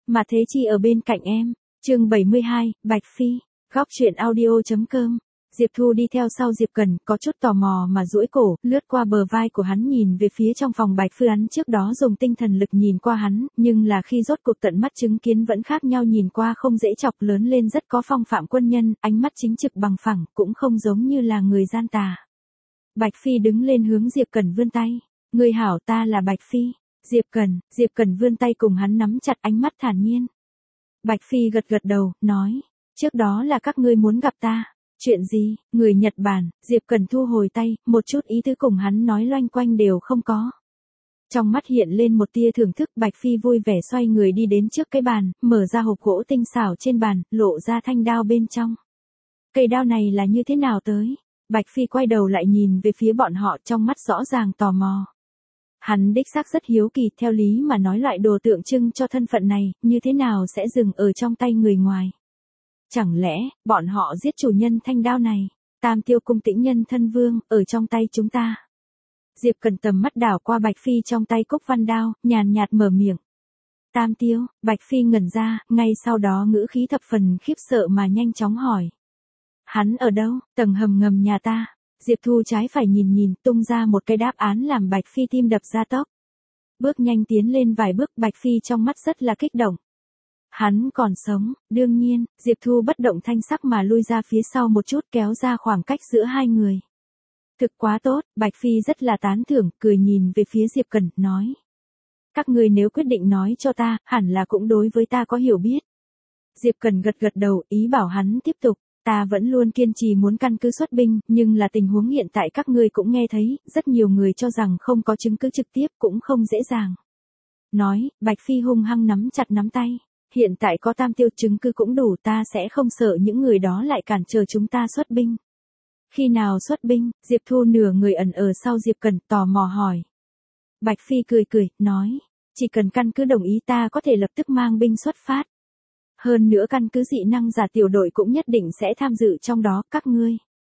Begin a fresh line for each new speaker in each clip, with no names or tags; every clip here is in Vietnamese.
Mà Thế Chi ở bên cạnh em. Chương 72, Bạch Phi. Góc truyện audio.com. Diệp Thu đi theo sau Diệp Cần, có chút tò mò mà duỗi cổ, lướt qua bờ vai của hắn nhìn về phía trong phòng Bạch Phi. Hắn trước đó dùng tinh thần lực nhìn qua hắn, nhưng là khi rốt cuộc tận mắt chứng kiến vẫn khác nhau, nhìn qua không dễ chọc, lớn lên rất có phong phạm quân nhân, ánh mắt chính trực bằng phẳng, cũng không giống như là người gian tà. Bạch Phi đứng lên hướng Diệp Cần vươn tay. Người hảo, ta là Bạch Phi. Diệp Cần vươn tay cùng hắn nắm chặt, ánh mắt thản nhiên. Bạch Phi gật gật đầu, nói, trước đó là các ngươi muốn gặp ta. Chuyện gì? Người Nhật Bản. Diệp Cần thu hồi tay, một chút ý tứ cùng hắn nói loanh quanh đều không có. Trong mắt hiện lên một tia thưởng thức. Bạch Phi vui vẻ xoay người đi đến trước cái bàn, mở ra hộp gỗ tinh xảo trên bàn, lộ ra thanh đao bên trong. Cây đao này là như thế nào tới? Bạch Phi quay đầu lại nhìn về phía bọn họ, trong mắt rõ ràng tò mò. Hắn đích xác rất hiếu kỳ, theo lý mà nói loại đồ tượng trưng cho thân phận này, như thế nào sẽ dừng ở trong tay người ngoài? Chẳng lẽ, bọn họ giết chủ nhân thanh đao này? Tam Tiêu cung Tĩnh Nhân thân vương, ở trong tay chúng ta. Diệp Cần tầm mắt đảo qua Bạch Phi trong tay cúc văn đao, nhàn nhạt mở miệng. Tam Tiêu. Bạch Phi ngẩn ra, ngay sau đó ngữ khí thập phần khiếp sợ mà nhanh chóng hỏi. Hắn ở đâu? Tầng hầm ngầm nhà ta. Diệp Thu trái phải nhìn, tung ra một cái đáp án làm Bạch Phi tim đập ra tốc. Bước nhanh tiến lên vài bước, Bạch Phi trong mắt rất là kích động. Hắn còn sống. Đương nhiên. Diệp Thu bất động thanh sắc mà lui ra phía sau một chút, kéo ra khoảng cách giữa hai người. Thực quá tốt. Bạch Phi rất là tán thưởng, cười nhìn về phía Diệp Cần, nói. Các ngươi nếu quyết định nói cho ta, hẳn là cũng đối với ta có hiểu biết. Diệp Cần gật gật đầu, ý bảo hắn tiếp tục. Ta vẫn luôn kiên trì muốn căn cứ xuất binh, nhưng là tình huống hiện tại các ngươi cũng nghe thấy, rất nhiều người cho rằng không có chứng cứ trực tiếp cũng không dễ dàng. Nói, Bạch Phi hung hăng nắm chặt nắm tay. Hiện tại có Tam Tiêu chứng cứ cũng đủ, ta sẽ không sợ những người đó lại cản trở chúng ta xuất binh. Khi nào xuất binh? Diệp Thu nửa người ẩn ở sau Diệp Cần, tò mò hỏi. Bạch Phi cười, nói, chỉ cần căn cứ đồng ý ta có thể lập tức mang binh xuất phát. Hơn nữa căn cứ dị năng giả tiểu đội cũng nhất định sẽ tham dự trong đó, các ngươi.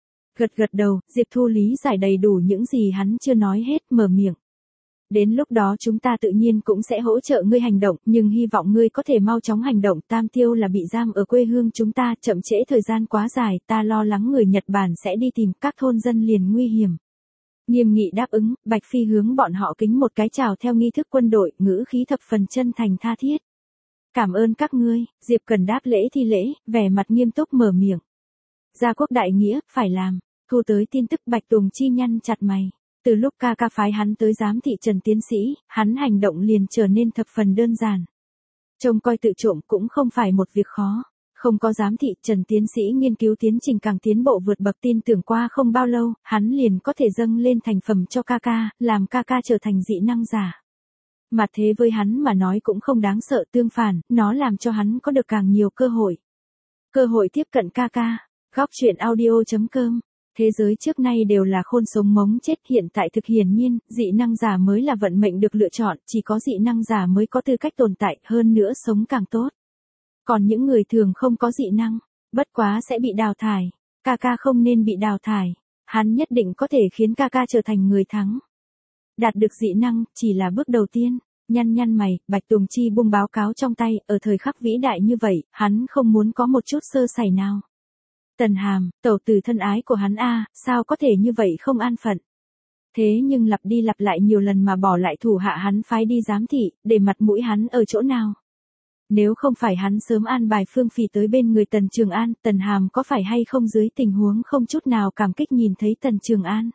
Gật đầu, Diệp Thu lý giải đầy đủ những gì hắn chưa nói hết, mở miệng. Đến lúc đó chúng ta tự nhiên cũng sẽ hỗ trợ ngươi hành động, nhưng hy vọng ngươi có thể mau chóng hành động. Tam Tiêu là bị giam ở quê hương chúng ta, chậm trễ thời gian quá dài, ta lo lắng người Nhật Bản sẽ đi tìm, các thôn dân liền nguy hiểm. Nghiêm nghị đáp ứng, Bạch Phi hướng bọn họ kính một cái chào theo nghi thức quân đội, ngữ khí thập phần chân thành tha thiết. Cảm ơn các ngươi. Diệp Cần đáp lễ thi lễ, vẻ mặt nghiêm túc mở miệng. Gia quốc đại nghĩa, phải làm. Thu tới tin tức Bạch Tùng Chi nhăn chặt mày. Từ lúc ca phái hắn tới giám thị Trần tiến sĩ, hắn hành động liền trở nên thập phần đơn giản. Trông coi tự trộm cũng không phải một việc khó. Không có giám thị, Trần tiến sĩ nghiên cứu tiến trình càng tiến bộ vượt bậc, tin tưởng qua không bao lâu, hắn liền có thể dâng lên thành phẩm cho ca, làm ca trở thành dị năng giả. Mà thế với hắn mà nói cũng không đáng sợ, tương phản, nó làm cho hắn có được càng nhiều cơ hội. Cơ hội tiếp cận ca. Góc truyện audio.com. Thế giới trước nay đều là khôn sống mống chết, hiện tại thực hiển nhiên, dị năng giả mới là vận mệnh được lựa chọn, chỉ có dị năng giả mới có tư cách tồn tại, hơn nữa sống càng tốt. Còn những người thường không có dị năng, bất quá sẽ bị đào thải. Ca không nên bị đào thải, hắn nhất định có thể khiến ca trở thành người thắng. Đạt được dị năng, chỉ là bước đầu tiên. Nhăn mày, Bạch Tùng Chi buông báo cáo trong tay, ở thời khắc vĩ đại như vậy, hắn không muốn có một chút sơ sẩy nào. Tần Hàm, tẩu tử thân ái của hắn sao có thể như vậy không an phận. Thế nhưng lặp đi lặp lại nhiều lần mà bỏ lại thủ hạ hắn phái đi giám thị, để mặt mũi hắn ở chỗ nào. Nếu không phải hắn sớm an bài Phương Phỉ tới bên người Tần Trường An, Tần Hàm có phải hay không dưới tình huống không chút nào cảm kích nhìn thấy Tần Trường An.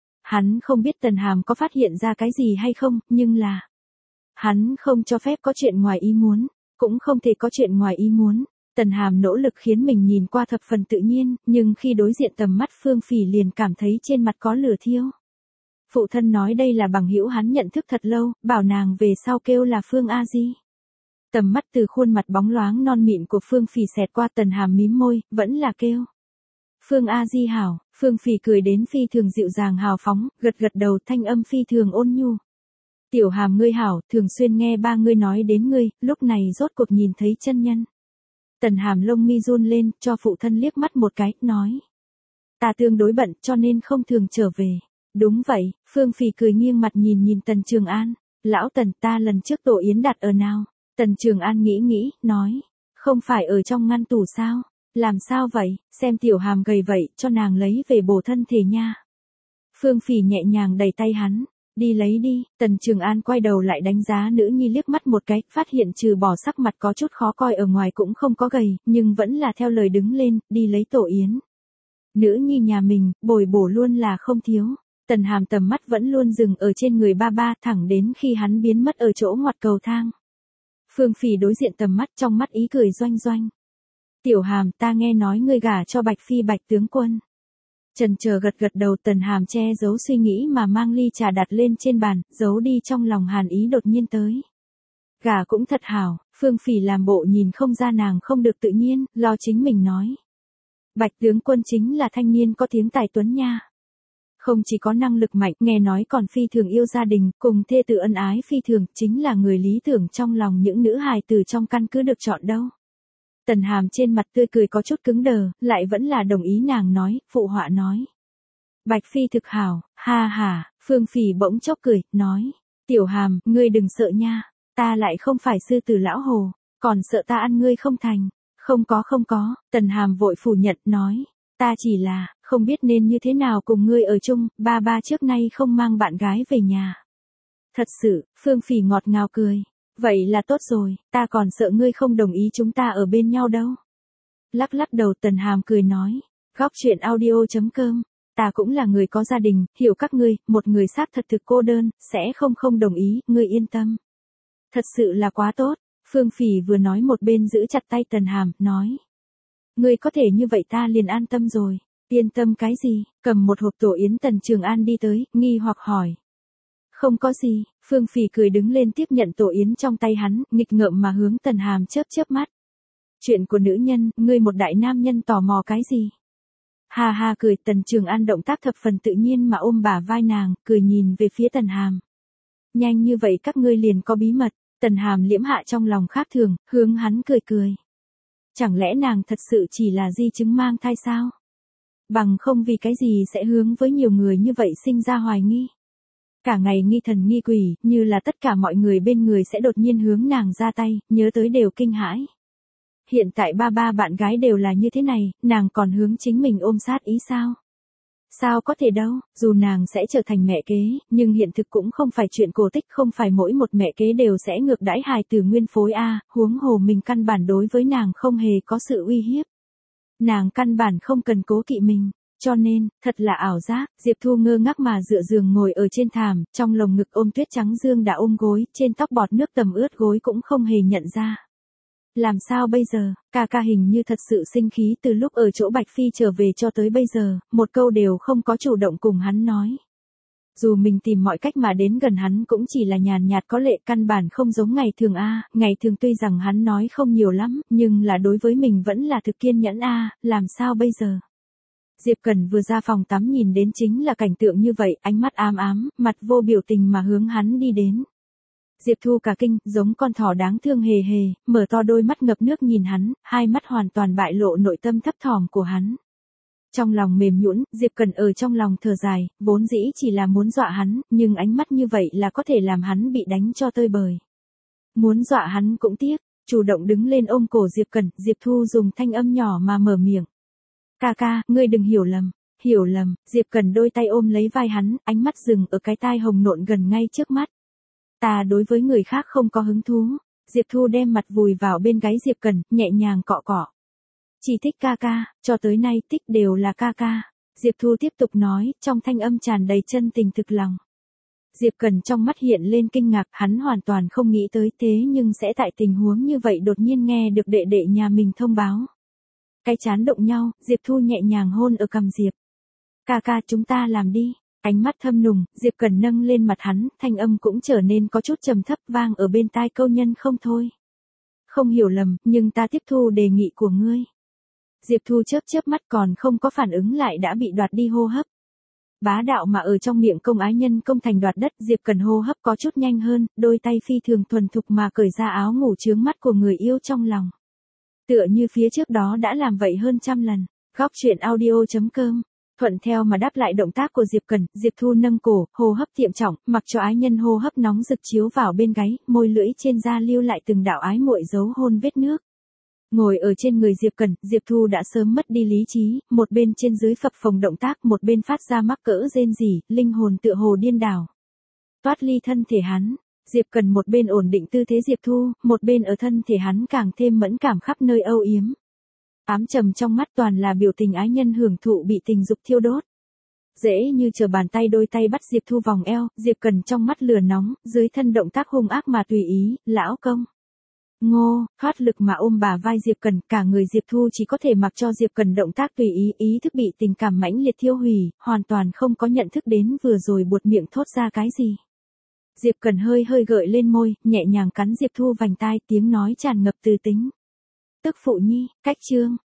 Hắn không biết Tần Hàm có phát hiện ra cái gì hay không, nhưng là hắn không cho phép có chuyện ngoài ý muốn, cũng không thể có chuyện ngoài ý muốn. Tần Hàm nỗ lực khiến mình nhìn qua thập phần tự nhiên, nhưng khi đối diện tầm mắt Phương Phỉ liền cảm thấy trên mặt có lửa thiêu. Phụ thân nói đây là bằng hữu hắn nhận thức thật lâu, bảo nàng về sau kêu là Phương A Di. Tầm mắt từ khuôn mặt bóng loáng non mịn của Phương Phỉ xẹt qua, Tần Hàm mím môi, vẫn là kêu Phương A Di hảo. Phương Phỉ cười đến phi thường dịu dàng hào phóng, gật đầu, thanh âm phi thường ôn nhu. Tiểu Hàm ngươi hảo, thường xuyên nghe ba ngươi nói đến ngươi, lúc này rốt cuộc nhìn thấy chân nhân. Tần Hàm lông mi run lên, cho phụ thân liếc mắt một cái, nói. Ta tương đối bận, cho nên không thường trở về. Đúng vậy, Phương Phỉ cười nghiêng mặt nhìn Tần Trường An. Lão Tần, ta lần trước tổ yến đặt ở nào? Tần Trường An nghĩ, nói. Không phải ở trong ngăn tủ sao? Làm sao vậy, xem Tiểu Hàm gầy vậy, cho nàng lấy về bổ thân thể nha. Phương Phỉ nhẹ nhàng đẩy tay hắn. Đi lấy đi, Tần Trường An quay đầu lại đánh giá nữ nhi liếc mắt một cái, phát hiện trừ bỏ sắc mặt có chút khó coi ở ngoài cũng không có gầy, nhưng vẫn là theo lời đứng lên, đi lấy tổ yến. Nữ nhi nhà mình, bồi bổ luôn là không thiếu. Tần Hàm tầm mắt vẫn luôn dừng ở trên người ba ba thẳng đến khi hắn biến mất ở chỗ ngoặt cầu thang. Phương Phỉ đối diện tầm mắt trong mắt ý cười doanh doanh. Tiểu Hàm, ta nghe nói ngươi gả cho Bạch Phi Bạch tướng quân. Chần chờ gật đầu. Tần Hàm che giấu suy nghĩ mà mang ly trà đặt lên trên bàn, giấu đi trong lòng hàn ý đột nhiên tới. Gả cũng thật hảo, Phương Phỉ làm bộ nhìn không ra nàng không được tự nhiên, lo chính mình nói. Bạch tướng quân chính là thanh niên có tiếng tài tuấn nha. Không chỉ có năng lực mạnh, nghe nói còn phi thường yêu gia đình, cùng thê tử ân ái phi thường, chính là người lý tưởng trong lòng những nữ hài tử trong căn cứ được chọn đâu. Tần Hàm trên mặt tươi cười có chút cứng đờ, lại vẫn là đồng ý nàng nói, phụ họa nói. Bạch Phi thực hảo, ha ha, Phương Phỉ bỗng chốc cười, nói. Tiểu Hàm, ngươi đừng sợ nha, ta lại không phải sư tử lão hồ, còn sợ ta ăn ngươi không thành. Không có, Tần Hàm vội phủ nhận, nói. Ta chỉ là, không biết nên như thế nào cùng ngươi ở chung, ba trước nay không mang bạn gái về nhà. Thật sự, Phương Phỉ ngọt ngào cười. Vậy là tốt rồi, ta còn sợ ngươi không đồng ý chúng ta ở bên nhau đâu. Lắc đầu Tần Hàm cười nói. Góc chuyện audio.com. Ta cũng là người có gia đình, hiểu các ngươi, một người xác thật thực cô đơn, sẽ không đồng ý, ngươi yên tâm. Thật sự là quá tốt. Phương Phỉ vừa nói một bên giữ chặt tay Tần Hàm, nói. Ngươi có thể như vậy ta liền an tâm rồi. Yên tâm cái gì? Cầm một hộp tổ yến. Tần Trường An đi tới, nghi hoặc hỏi. Không có gì, Phương Phỉ cười đứng lên tiếp nhận tổ yến trong tay hắn, nghịch ngợm mà hướng Tần Hàm chớp mắt. Chuyện của nữ nhân, ngươi một đại nam nhân tò mò cái gì? Ha ha cười. Tần Trường An động tác thập phần tự nhiên mà ôm bả vai nàng, cười nhìn về phía Tần Hàm. Nhanh như vậy các ngươi liền có bí mật. Tần Hàm liễm hạ trong lòng khác thường, hướng hắn cười. Chẳng lẽ nàng thật sự chỉ là di chứng mang thai sao? Bằng không vì cái gì sẽ hướng với nhiều người như vậy sinh ra hoài nghi. Cả ngày nghi thần nghi quỷ, như là tất cả mọi người bên người sẽ đột nhiên hướng nàng ra tay, nhớ tới đều kinh hãi. Hiện tại ba bạn gái đều là như thế này, nàng còn hướng chính mình ôm sát ý sao? Sao có thể đâu, dù nàng sẽ trở thành mẹ kế, nhưng hiện thực cũng không phải chuyện cổ tích, không phải mỗi một mẹ kế đều sẽ ngược đãi hài tử nguyên phối a, huống hồ mình căn bản đối với nàng không hề có sự uy hiếp. Nàng căn bản không cần cố kỵ mình. Cho nên, thật là ảo giác, Diệp Thu ngơ ngác mà dựa giường ngồi ở trên thảm, trong lồng ngực ôm Tuyết Trắng Dương đã ôm gối, trên tóc bọt nước tầm ướt gối cũng không hề nhận ra. Làm sao bây giờ, ca hình như thật sự sinh khí từ lúc ở chỗ Bạch Phi trở về cho tới bây giờ, một câu đều không có chủ động cùng hắn nói. Dù mình tìm mọi cách mà đến gần hắn cũng chỉ là nhàn nhạt có lệ, căn bản không giống ngày thường a, ngày thường tuy rằng hắn nói không nhiều lắm, nhưng là đối với mình vẫn là thực kiên nhẫn a, làm sao bây giờ? Diệp Cần vừa ra phòng tắm nhìn đến chính là cảnh tượng như vậy, ánh mắt ám, mặt vô biểu tình mà hướng hắn đi đến. Diệp Thu cả kinh, giống con thỏ đáng thương hề, mở to đôi mắt ngập nước nhìn hắn, hai mắt hoàn toàn bại lộ nội tâm thấp thỏm của hắn. Trong lòng mềm nhũn, Diệp Cần ở trong lòng thở dài, vốn dĩ chỉ là muốn dọa hắn, nhưng ánh mắt như vậy là có thể làm hắn bị đánh cho tơi bời. Muốn dọa hắn cũng tiếc, chủ động đứng lên ôm cổ Diệp Cần, Diệp Thu dùng thanh âm nhỏ mà mở miệng. Ca, ngươi đừng hiểu lầm, Diệp Cần đôi tay ôm lấy vai hắn, ánh mắt dừng ở cái tai hồng nộn gần ngay trước mắt. Ta đối với người khác không có hứng thú. Diệp Thu đem mặt vùi vào bên gáy Diệp Cần, nhẹ nhàng cọ. Chỉ thích ca, cho tới nay thích đều là ca. Diệp Thu tiếp tục nói, trong thanh âm tràn đầy chân tình thực lòng. Diệp Cần trong mắt hiện lên kinh ngạc, hắn hoàn toàn không nghĩ tới thế nhưng sẽ tại tình huống như vậy đột nhiên nghe được đệ đệ nhà mình thông báo. Cái chán động nhau, Diệp Thu nhẹ nhàng hôn ở cằm Diệp. Ca chúng ta làm đi. Ánh mắt thâm nùng, Diệp Cần nâng lên mặt hắn, thanh âm cũng trở nên có chút trầm thấp vang ở bên tai câu nhân không thôi. Không hiểu lầm, nhưng ta tiếp thu đề nghị của ngươi. Diệp Thu chớp mắt còn không có phản ứng lại đã bị đoạt đi hô hấp. Bá đạo mà ở trong miệng công ái nhân công thành đoạt đất, Diệp Cần hô hấp có chút nhanh hơn, đôi tay phi thường thuần thục mà cởi ra áo ngủ chướng mắt của người yêu trong lòng. Tựa như phía trước đó đã làm vậy hơn trăm lần. Góc chuyện audio.com Thuận theo mà đáp lại động tác của Diệp Cần, Diệp Thu nâng cổ, hô hấp tiệm trọng, mặc cho ái nhân hô hấp nóng rực chiếu vào bên gáy, môi lưỡi trên da lưu lại từng đạo ái muội dấu hôn vết nước. Ngồi ở trên người Diệp Cần, Diệp Thu đã sớm mất đi lý trí, một bên trên dưới phập phồng động tác, một bên phát ra mắc cỡ rên rỉ, linh hồn tựa hồ điên đảo. Toát ly thân thể hắn, Diệp Cần một bên ổn định tư thế Diệp Thu, một bên ở thân thể hắn càng thêm mẫn cảm khắp nơi âu yếm. Ám trầm trong mắt toàn là biểu tình ái nhân hưởng thụ bị tình dục thiêu đốt. Dễ như trở bàn tay đôi tay bắt Diệp Thu vòng eo, Diệp Cần trong mắt lửa nóng, dưới thân động tác hung ác mà tùy ý, lão công. Ngô, thoát lực mà ôm bà vai Diệp Cần, cả người Diệp Thu chỉ có thể mặc cho Diệp Cần động tác tùy ý, ý thức bị tình cảm mãnh liệt thiêu hủy, hoàn toàn không có nhận thức đến vừa rồi buột miệng thốt ra cái gì. Diệp Cần hơi hơi gợi lên môi, nhẹ nhàng cắn Diệp Thu vành tai, tiếng nói tràn ngập từ tính. Tức phụ nhi, cách chương.